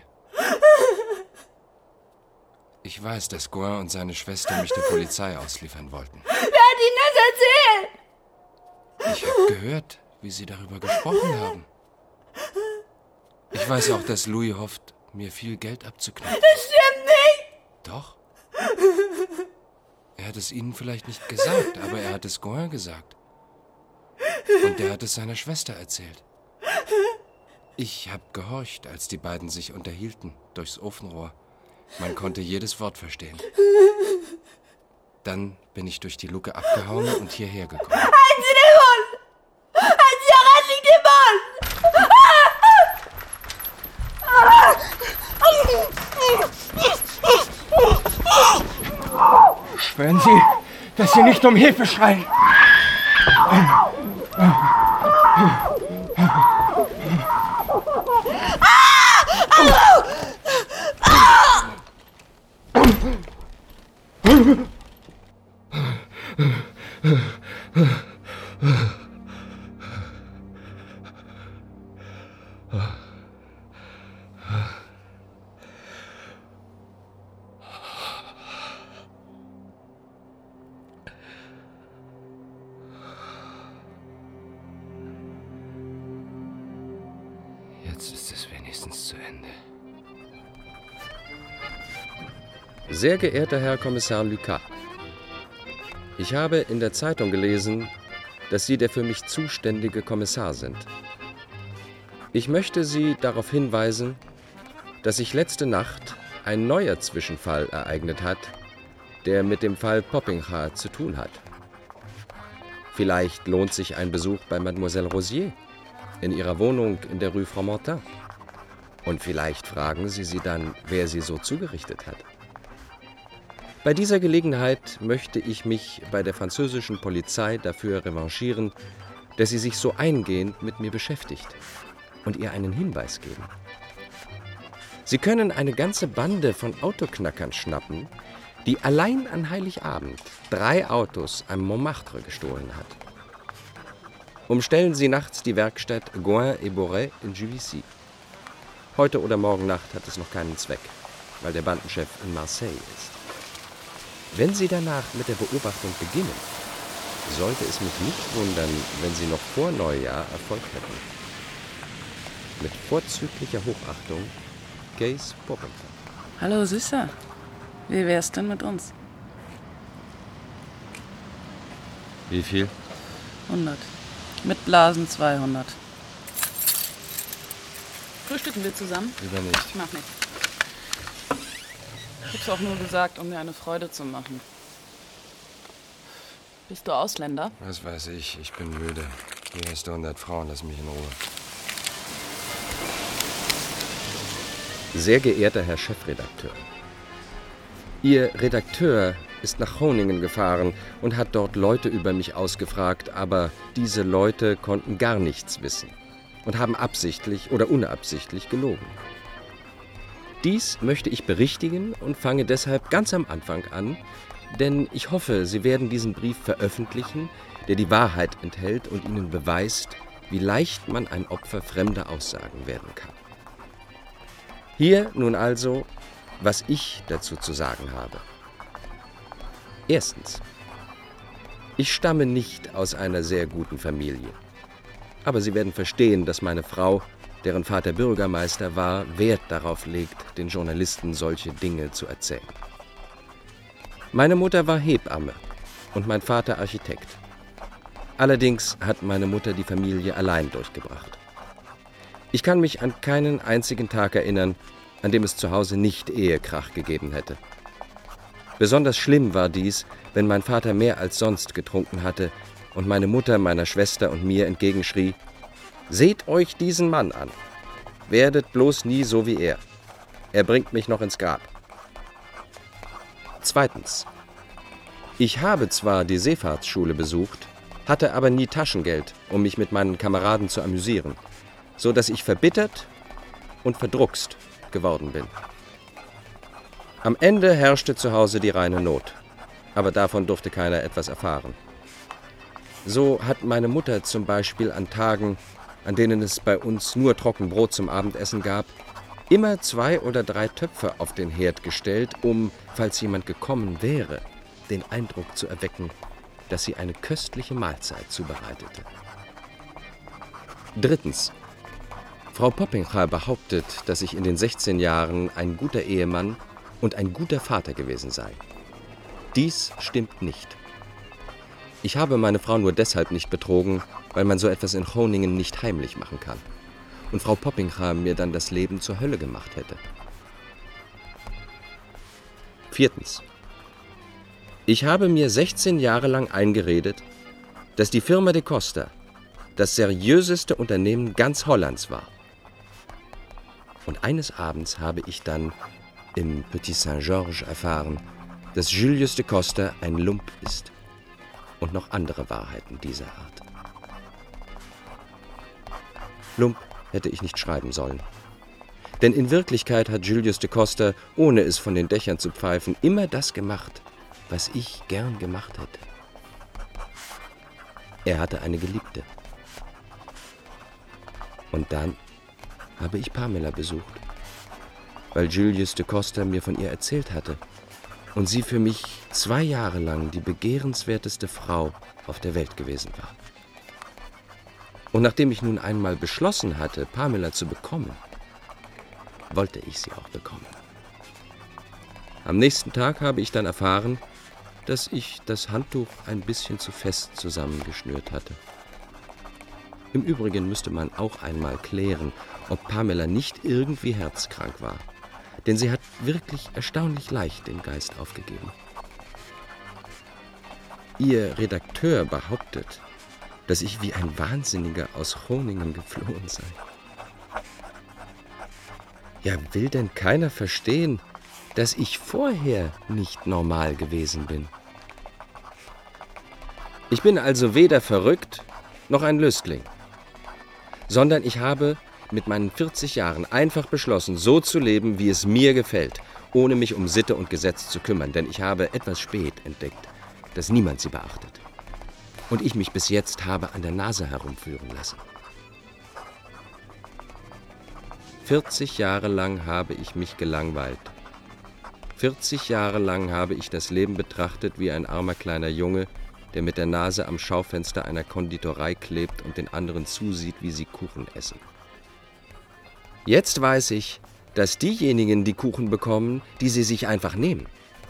Ich weiß, dass Gouin und seine Schwester mich der Polizei ausliefern wollten. Wer hat Ihnen das erzählt? Ich habe gehört, wie Sie darüber gesprochen haben. Ich weiß auch, dass Louis hofft, mir viel Geld abzuknüpfen. Das stimmt nicht! Doch. Er hat es Ihnen vielleicht nicht gesagt, aber er hat es Gouin gesagt. Und der hat es seiner Schwester erzählt. Ich habe gehorcht, als die beiden sich unterhielten, durchs Ofenrohr. Man konnte jedes Wort verstehen. Dann bin ich durch die Luke abgehauen und hierher gekommen. Halten Sie den Mund! Halten Sie heran, liegt den Mund! Schwören Sie, dass Sie nicht um Hilfe schreien. Jetzt ist es wenigstens zu Ende. Sehr geehrter Herr Kommissar Lucas, ich habe in der Zeitung gelesen, dass Sie der für mich zuständige Kommissar sind. Ich möchte Sie darauf hinweisen, dass sich letzte Nacht ein neuer Zwischenfall ereignet hat, der mit dem Fall Poppinga zu tun hat. Vielleicht lohnt sich ein Besuch bei Mademoiselle Rosier in ihrer Wohnung in der Rue Fromentin. Und vielleicht fragen Sie sie dann, wer sie so zugerichtet hat. Bei dieser Gelegenheit möchte ich mich bei der französischen Polizei dafür revanchieren, dass sie sich so eingehend mit mir beschäftigt und ihr einen Hinweis geben. Sie können eine ganze Bande von Autoknackern schnappen, die allein an Heiligabend drei Autos am Montmartre gestohlen hat. Umstellen Sie nachts die Werkstatt Gouin et Borret in Juvisy. Heute oder morgen Nacht hat es noch keinen Zweck, weil der Bandenchef in Marseille ist. Wenn Sie danach mit der Beobachtung beginnen, sollte es mich nicht wundern, wenn Sie noch vor Neujahr Erfolg hätten. Mit vorzüglicher Hochachtung, Case Poppinga. Hallo Süßer, wie wär's denn mit uns? Wie viel? hundert. Mit Blasen zweihundert. Frühstücken wir zusammen? Lieber nicht. Ich mach nicht. Ich hab's auch nur gesagt, um mir eine Freude zu machen. Bist du Ausländer? Was weiß ich, ich bin müde. Hier hast du hundert Frauen, lass mich in Ruhe. Sehr geehrter Herr Chefredakteur, Ihr Redakteur ist nach Groningen gefahren und hat dort Leute über mich ausgefragt, aber diese Leute konnten gar nichts wissen. und haben absichtlich oder unabsichtlich gelogen. Dies möchte ich berichtigen und fange deshalb ganz am Anfang an, denn ich hoffe, Sie werden diesen Brief veröffentlichen, der die Wahrheit enthält und Ihnen beweist, wie leicht man ein Opfer fremder Aussagen werden kann. Hier nun also, was ich dazu zu sagen habe. Erstens. Ich stamme nicht aus einer sehr guten Familie. Aber Sie werden verstehen, dass meine Frau, deren Vater Bürgermeister war, Wert darauf legt, den Journalisten solche Dinge zu erzählen. Meine Mutter war Hebamme und mein Vater Architekt. Allerdings hat meine Mutter die Familie allein durchgebracht. Ich kann mich an keinen einzigen Tag erinnern, an dem es zu Hause nicht Ehekrach gegeben hätte. Besonders schlimm war dies, wenn mein Vater mehr als sonst getrunken hatte und meine Mutter meiner Schwester und mir entgegenschrie: »Seht euch diesen Mann an. Werdet bloß nie so wie er. Er bringt mich noch ins Grab.« Zweitens. Ich habe zwar die Seefahrtsschule besucht, hatte aber nie Taschengeld, um mich mit meinen Kameraden zu amüsieren, so dass ich verbittert und verdruckst geworden bin. Am Ende herrschte zu Hause die reine Not, aber davon durfte keiner etwas erfahren. So hat meine Mutter zum Beispiel an Tagen, an denen es bei uns nur Trockenbrot zum Abendessen gab, immer zwei oder drei Töpfe auf den Herd gestellt, um, falls jemand gekommen wäre, den Eindruck zu erwecken, dass sie eine köstliche Mahlzeit zubereitete. Drittens. Frau Poppincha behauptet, dass ich in den sechzehn Jahren ein guter Ehemann und ein guter Vater gewesen sei. Dies stimmt nicht. Ich habe meine Frau nur deshalb nicht betrogen, weil man so etwas in Groningen nicht heimlich machen kann und Frau Poppincha mir dann das Leben zur Hölle gemacht hätte. Viertens. Ich habe mir sechzehn Jahre lang eingeredet, dass die Firma de Costa das seriöseste Unternehmen ganz Hollands war. Und eines Abends habe ich dann im Petit Saint-Georges erfahren, dass Julius de Costa ein Lump ist. Und noch andere Wahrheiten dieser Art. Lump hätte ich nicht schreiben sollen. Denn in Wirklichkeit hat Julius de Costa, ohne es von den Dächern zu pfeifen, immer das gemacht, was ich gern gemacht hätte. Er hatte eine Geliebte. Und dann habe ich Pamela besucht, weil Julius de Costa mir von ihr erzählt hatte und sie für mich zwei Jahre lang die begehrenswerteste Frau auf der Welt gewesen war. Und nachdem ich nun einmal beschlossen hatte, Pamela zu bekommen, wollte ich sie auch bekommen. Am nächsten Tag habe ich dann erfahren, dass ich das Handtuch ein bisschen zu fest zusammengeschnürt hatte. Im Übrigen müsste man auch einmal klären, ob Pamela nicht irgendwie herzkrank war. Denn sie hat wirklich erstaunlich leicht den Geist aufgegeben. Ihr Redakteur behauptet, dass ich wie ein Wahnsinniger aus Groningen geflohen sei. Ja, will denn keiner verstehen, dass ich vorher nicht normal gewesen bin? Ich bin also weder verrückt noch ein Lüstling, sondern ich habe mit meinen vierzig Jahren einfach beschlossen, so zu leben, wie es mir gefällt, ohne mich um Sitte und Gesetz zu kümmern, denn ich habe etwas spät entdeckt, dass niemand sie beachtet. Und ich mich bis jetzt habe an der Nase herumführen lassen. vierzig Jahre lang habe ich mich gelangweilt. vierzig Jahre lang habe ich das Leben betrachtet wie ein armer kleiner Junge, der mit der Nase am Schaufenster einer Konditorei klebt und den anderen zusieht, wie sie Kuchen essen. Jetzt weiß ich, dass diejenigen die Kuchen bekommen, die sie sich einfach nehmen.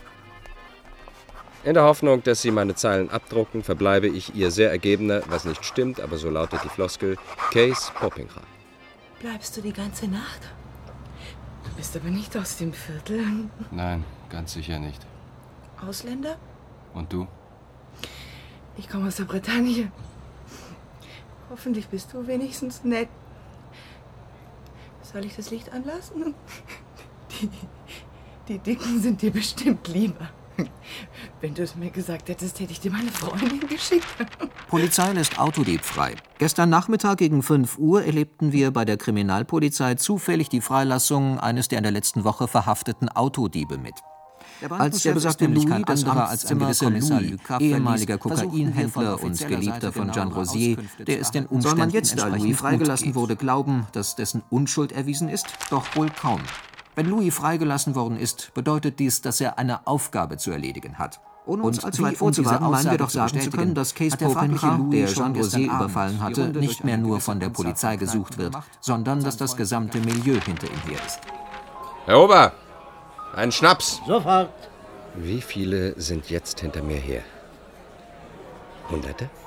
In der Hoffnung, dass Sie meine Zeilen abdrucken, verbleibe ich Ihr sehr ergebener, was nicht stimmt, aber so lautet die Floskel, Kees Poppincha. Bleibst du die ganze Nacht? Du bist aber nicht aus dem Viertel. Nein, ganz sicher nicht. Ausländer? Und du? Ich komme aus der Bretagne. Hoffentlich bist du wenigstens nett. Soll ich das Licht anlassen? Die, die Dicken sind dir bestimmt lieber. Wenn du es mir gesagt hättest, hätte ich dir meine Freundin geschickt. Polizei lässt Autodieb frei. Gestern Nachmittag gegen fünf Uhr erlebten wir bei der Kriminalpolizei zufällig die Freilassung eines der in der letzten Woche verhafteten Autodiebe mit. Als der besagte Louis, kein anderer als ein gewisser Louis, ehemaliger Kokainhändler und Geliebter von Jean Rosier, der es den Umständen jetzt, da Louis freigelassen wurde, glauben, dass dessen Unschuld erwiesen ist? Doch wohl kaum. Wenn Louis freigelassen worden ist, bedeutet dies, dass er eine Aufgabe zu erledigen hat. Ohne uns allzu weit vorzuwarten, meinen wir doch sagen zu können, dass Case Popincha, der Jean Rosier überfallen hatte, nicht mehr nur von der Polizei gesucht wird, sondern dass das gesamte Milieu hinter ihm her ist. Herr Ober, ein Schnaps. Sofort. Wie viele sind jetzt hinter mir her? Hunderte?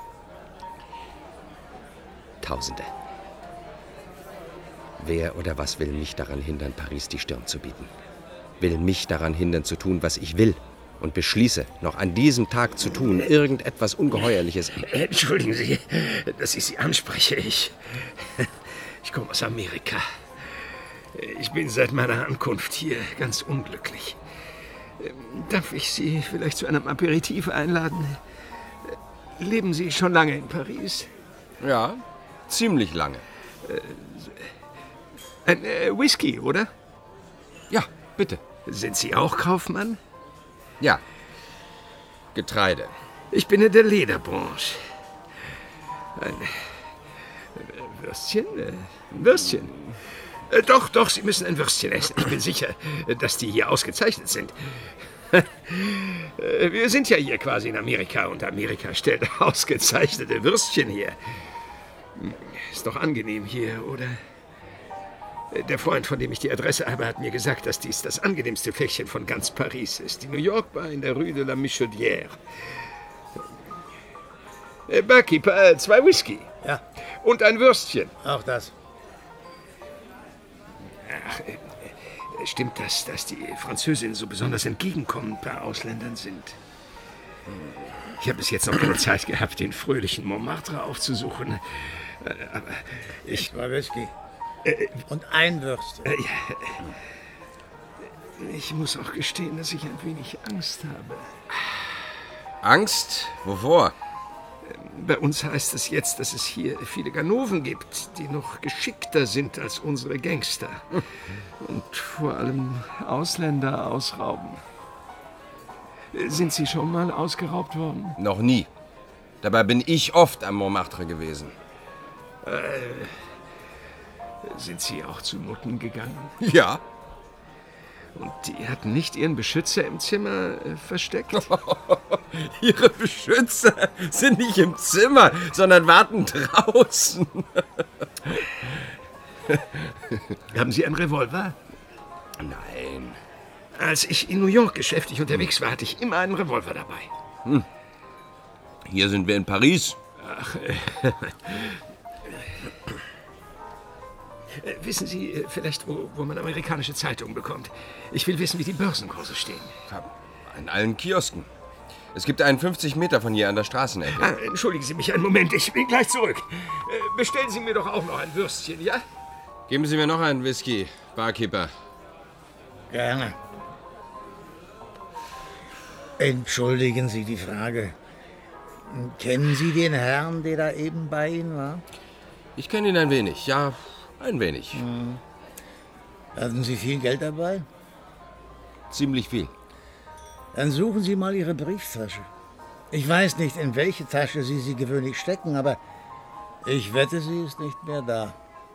Tausende. Wer oder was will mich daran hindern, Paris die Stirn zu bieten? Will mich daran hindern, zu tun, was ich will? Und beschließe, noch an diesem Tag zu tun, irgendetwas Ungeheuerliches. Entschuldigen Sie, dass ich Sie anspreche. Ich, ich komme aus Amerika. Ich bin seit meiner Ankunft hier ganz unglücklich. Darf ich Sie vielleicht zu einem Aperitif einladen? Leben Sie schon lange in Paris? Ja, ziemlich lange. Ein äh, Whisky, oder? Ja, bitte. Sind Sie auch Kaufmann? Ja. Getreide. Ich bin in der Lederbranche. Ein äh, Würstchen? Äh, ein Würstchen? Äh, doch, doch, Sie müssen ein Würstchen essen. Ich bin sicher, dass die hier ausgezeichnet sind. Wir sind ja hier quasi in Amerika und Amerika stellt ausgezeichnete Würstchen her. Ist doch angenehm hier, oder? Der Freund, von dem ich die Adresse habe, hat mir gesagt, dass dies das angenehmste Fleckchen von ganz Paris ist. Die New York Bar in der Rue de la Michaudière. Äh, Barkeeper, äh, zwei Whisky. Ja. Und ein Würstchen. Auch das. Ach, äh, stimmt das, dass die Französinnen so besonders entgegenkommend bei Ausländern sind? Ich habe bis jetzt noch keine Zeit gehabt, den fröhlichen Montmartre aufzusuchen. Äh, aber ich... Zwei Whisky. Äh, Und ein Würstchen. Äh, ja. Ich muss auch gestehen, dass ich ein wenig Angst habe. Angst? Wovor? Bei uns heißt es jetzt, dass es hier viele Ganoven gibt, die noch geschickter sind als unsere Gangster. Und vor allem Ausländer ausrauben. Sind Sie schon mal ausgeraubt worden? Noch nie. Dabei bin ich oft am Montmartre gewesen. Äh, sind Sie auch zu Nutten gegangen? Ja. Und die hatten nicht ihren Beschützer im Zimmer äh, versteckt? Ihre Beschützer sind nicht im Zimmer, sondern warten draußen. Haben Sie einen Revolver? Nein. Als ich in New York geschäftlich unterwegs war, hatte ich immer einen Revolver dabei. Hm. Hier sind wir in Paris. Ach, äh, Äh, wissen Sie äh, vielleicht, wo, wo man amerikanische Zeitungen bekommt? Ich will wissen, wie die Börsenkurse stehen. An allen Kiosken. Es gibt einen fünfzig Meter von hier an der Straßenecke. Ah, entschuldigen Sie mich einen Moment, ich bin gleich zurück. Äh, bestellen Sie mir doch auch noch ein Würstchen, ja? Geben Sie mir noch einen Whisky, Barkeeper. Gerne. Entschuldigen Sie die Frage. Kennen Sie den Herrn, der da eben bei Ihnen war? Ich kenne ihn ein wenig, ja. Ein wenig. Hm. Hatten Sie viel Geld dabei? Ziemlich viel. Dann suchen Sie mal Ihre Brieftasche. Ich weiß nicht, in welche Tasche Sie sie gewöhnlich stecken, aber ich wette, sie ist nicht mehr da.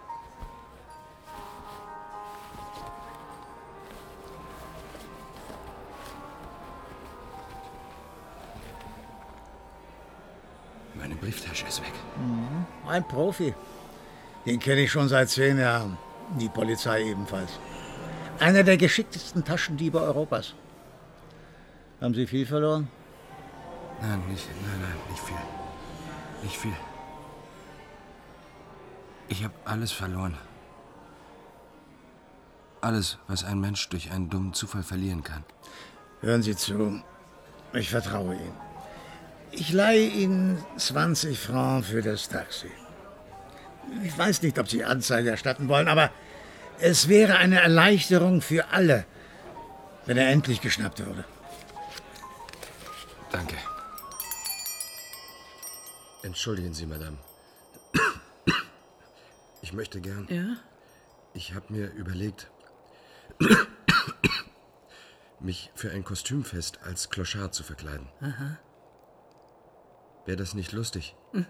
Meine Brieftasche ist weg. Mhm. Ein Profi. Den kenne ich schon seit zehn Jahren. Die Polizei ebenfalls. Einer der geschicktesten Taschendiebe Europas. Haben Sie viel verloren? Nein, nicht, nein, nein, nicht viel. Nicht viel. Ich habe alles verloren. Alles, was ein Mensch durch einen dummen Zufall verlieren kann. Hören Sie zu. Ich vertraue Ihnen. Ich leihe Ihnen zwanzig Francs für das Taxi. Ich weiß nicht, ob Sie Anzeige erstatten wollen, aber es wäre eine Erleichterung für alle, wenn er endlich geschnappt würde. Danke. Entschuldigen Sie, Madame. Ich möchte gern... Ja? Ich habe mir überlegt, mich für ein Kostümfest als Clochard zu verkleiden. Aha. Wäre das nicht lustig?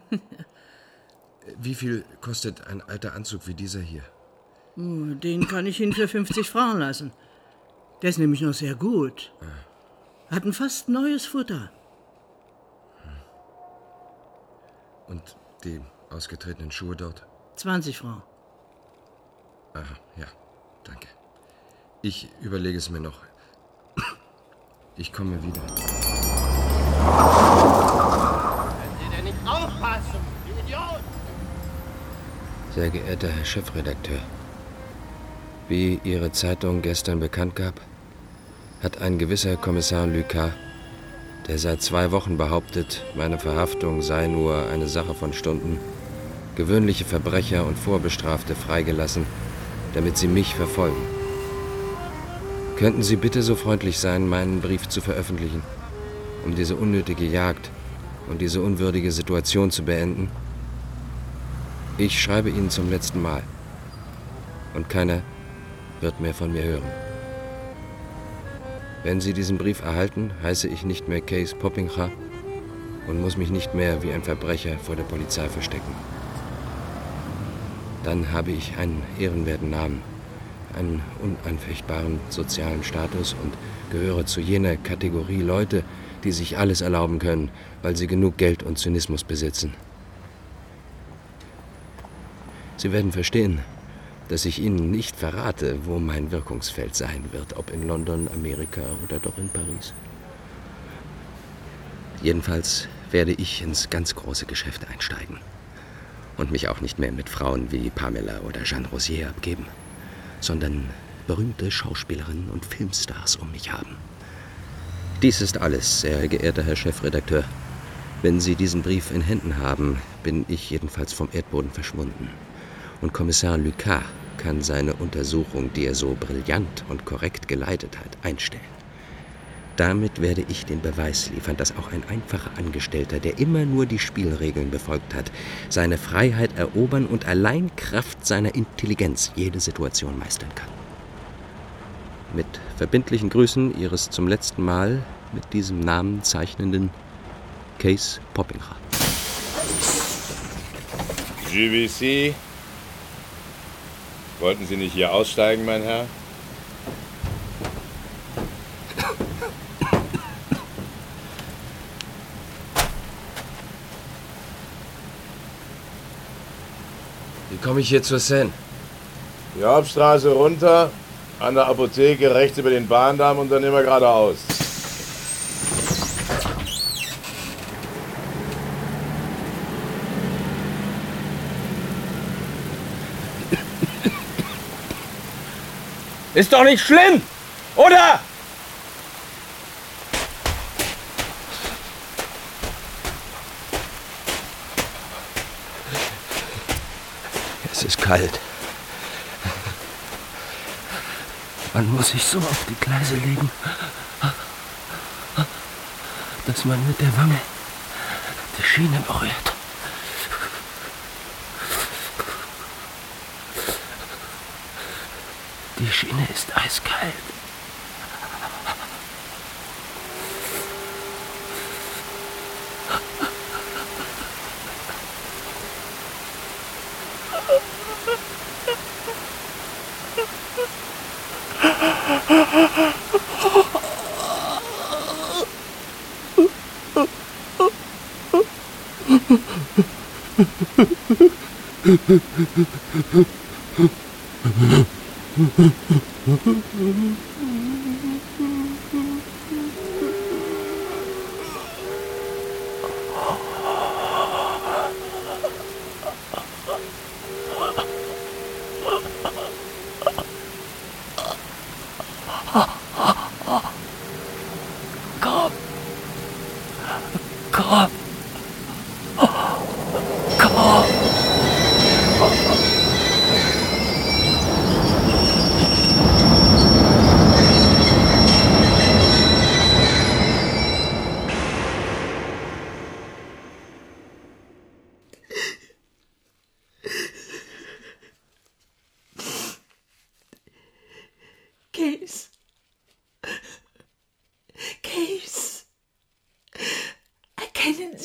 Wie viel kostet ein alter Anzug wie dieser hier? Oh, den kann ich Ihnen für fünfzig Francs lassen. Der ist nämlich noch sehr gut. Hat ein fast neues Futter. Und die ausgetretenen Schuhe dort? zwanzig Francs. Aha, ja, danke. Ich überlege es mir noch. Ich komme wieder. Wenn Sie denn nicht aufpassen, du Idiot! Sehr geehrter Herr Chefredakteur, wie Ihre Zeitung gestern bekannt gab, hat ein gewisser Kommissar Lucas, der seit zwei Wochen behauptet, meine Verhaftung sei nur eine Sache von Stunden, gewöhnliche Verbrecher und Vorbestrafte freigelassen, damit sie mich verfolgen. Könnten Sie bitte so freundlich sein, meinen Brief zu veröffentlichen, um diese unnötige Jagd und diese unwürdige Situation zu beenden? Ich schreibe Ihnen zum letzten Mal und keiner wird mehr von mir hören. Wenn Sie diesen Brief erhalten, heiße ich nicht mehr Kees Poppinga und muss mich nicht mehr wie ein Verbrecher vor der Polizei verstecken. Dann habe ich einen ehrenwerten Namen, einen unanfechtbaren sozialen Status und gehöre zu jener Kategorie Leute, die sich alles erlauben können, weil sie genug Geld und Zynismus besitzen. Sie werden verstehen, dass ich Ihnen nicht verrate, wo mein Wirkungsfeld sein wird, ob in London, Amerika oder doch in Paris. Jedenfalls werde ich ins ganz große Geschäft einsteigen und mich auch nicht mehr mit Frauen wie Pamela oder Jeanne Rosier abgeben, sondern berühmte Schauspielerinnen und Filmstars um mich haben. Dies ist alles, sehr geehrter Herr Chefredakteur. Wenn Sie diesen Brief in Händen haben, bin ich jedenfalls vom Erdboden verschwunden. Und Kommissar Lucas kann seine Untersuchung, die er so brillant und korrekt geleitet hat, einstellen. Damit werde ich den Beweis liefern, dass auch ein einfacher Angestellter, der immer nur die Spielregeln befolgt hat, seine Freiheit erobern und allein Kraft seiner Intelligenz jede Situation meistern kann. Mit verbindlichen Grüßen Ihres zum letzten Mal mit diesem Namen zeichnenden Kees Poppinga. J V C. Wollten Sie nicht hier aussteigen, mein Herr? Wie komme ich hier zur Seine? Die Hauptstraße runter, an der Apotheke rechts über den Bahndamm und dann immer geradeaus. Ist doch nicht schlimm, oder? Es ist kalt. Man muss sich so auf die Gleise legen, dass man mit der Wange die Schiene berührt. Die Schiene ist eiskalt. Komm! Komm! Komm!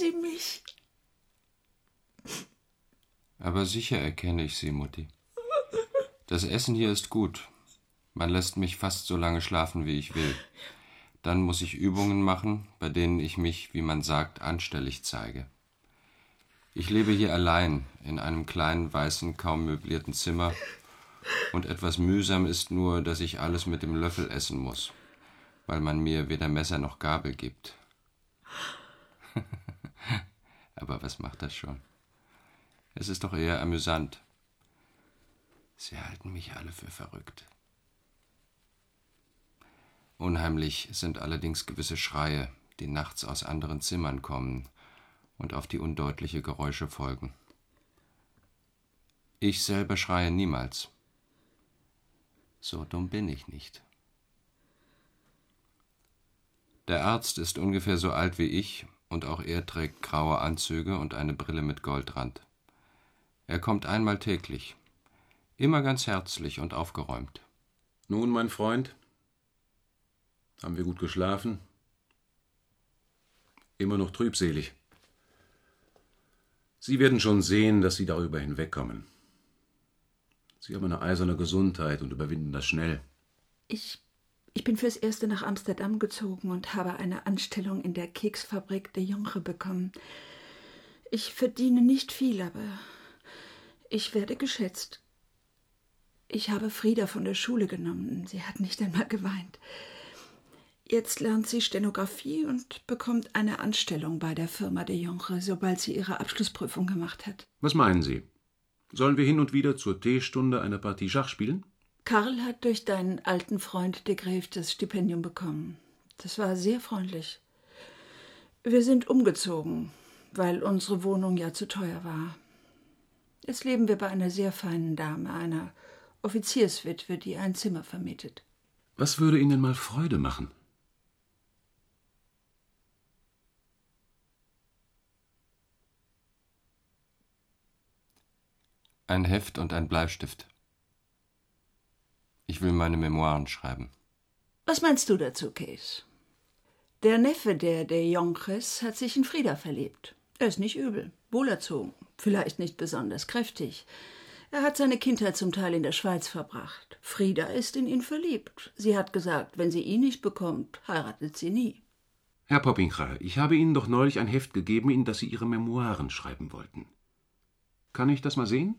Sie mich? Aber sicher erkenne ich Sie, Mutti. Das Essen hier ist gut. Man lässt mich fast so lange schlafen, wie ich will. Dann muss ich Übungen machen, bei denen ich mich, wie man sagt, anstellig zeige. Ich lebe hier allein, in einem kleinen, weißen, kaum möblierten Zimmer, und etwas mühsam ist nur, dass ich alles mit dem Löffel essen muss, weil man mir weder Messer noch Gabel gibt. Aber was macht das schon? Es ist doch eher amüsant. Sie halten mich alle für verrückt. Unheimlich sind allerdings gewisse Schreie, die nachts aus anderen Zimmern kommen und auf die undeutliche Geräusche folgen. Ich selber schreie niemals. So dumm bin ich nicht. Der Arzt ist ungefähr so alt wie ich, und auch er trägt graue Anzüge und eine Brille mit Goldrand. Er kommt einmal täglich, immer ganz herzlich und aufgeräumt. Nun, mein Freund, haben wir gut geschlafen? Immer noch trübselig. Sie werden schon sehen, dass Sie darüber hinwegkommen. Sie haben eine eiserne Gesundheit und überwinden das schnell. Ich, ich bin fürs Erste nach Amsterdam gezogen und habe eine Anstellung in der Keksfabrik de Jonge bekommen. Ich verdiene nicht viel, aber ich werde geschätzt. Ich habe Frieda von der Schule genommen. Sie hat nicht einmal geweint. Jetzt lernt sie Stenografie und bekommt eine Anstellung bei der Firma de Jonge, sobald sie ihre Abschlussprüfung gemacht hat. Was meinen Sie? Sollen wir hin und wieder zur Teestunde eine Partie Schach spielen? Karl hat durch deinen alten Freund de Graef das Stipendium bekommen. Das war sehr freundlich. Wir sind umgezogen, weil unsere Wohnung ja zu teuer war. Jetzt leben wir bei einer sehr feinen Dame, einer Offizierswitwe, die ein Zimmer vermietet. Was würde Ihnen mal Freude machen? Ein Heft und ein Bleistift. Ich will meine Memoiren schreiben. Was meinst du dazu, Kees? Der Neffe der de Jonges hat sich in Frieda verliebt. Er ist nicht übel, wohlerzogen, vielleicht nicht besonders kräftig. Er hat seine Kindheit zum Teil in der Schweiz verbracht. Frieda ist in ihn verliebt. Sie hat gesagt, wenn sie ihn nicht bekommt, heiratet sie nie. Herr Poppinga, ich habe Ihnen doch neulich ein Heft gegeben, in das Sie Ihre Memoiren schreiben wollten. Kann ich das mal sehen?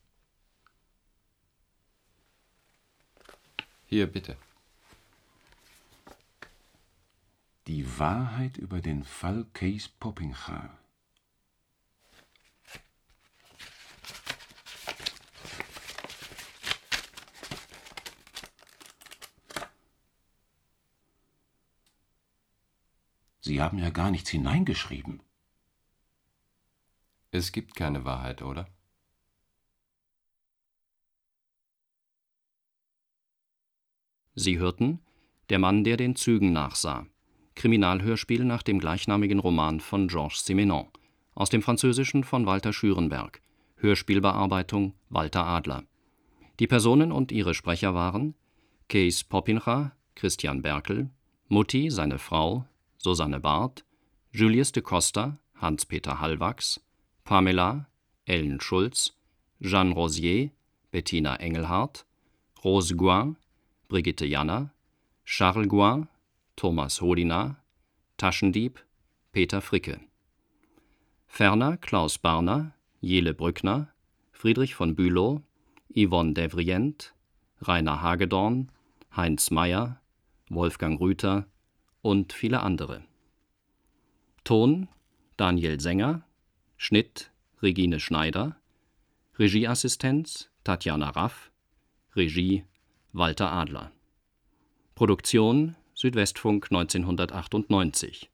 Hier, bitte. Die Wahrheit über den Fall Kees Poppinga. Sie haben ja gar nichts hineingeschrieben. Es gibt keine Wahrheit, oder? Sie hörten Der Mann, der den Zügen nachsah. Kriminalhörspiel nach dem gleichnamigen Roman von Georges Simenon. Aus dem Französischen von Walter Schürenberg. Hörspielbearbeitung Walter Adler. Die Personen und ihre Sprecher waren Kees Poppinga, Christian Berkel, Mutti, seine Frau, Susanne Barth, Julius de Costa, Hans-Peter Hallwachs, Pamela, Ellen Schulz, Jeanne Rosier, Bettina Engelhardt, Rose Gouin, Brigitte Janner, Charles Gouin, Thomas Hodina, Taschendieb, Peter Fricke. Ferner Klaus Barner, Jele Brückner, Friedrich von Bülow, Yvonne Devrient, Rainer Hagedorn, Heinz Meyer, Wolfgang Rüther und viele andere. Ton Daniel Sänger, Schnitt Regine Schneider, Regieassistenz Tatjana Raff, Regie Walter Adler. Produktion Südwestfunk neunzehnhundertachtundneunzig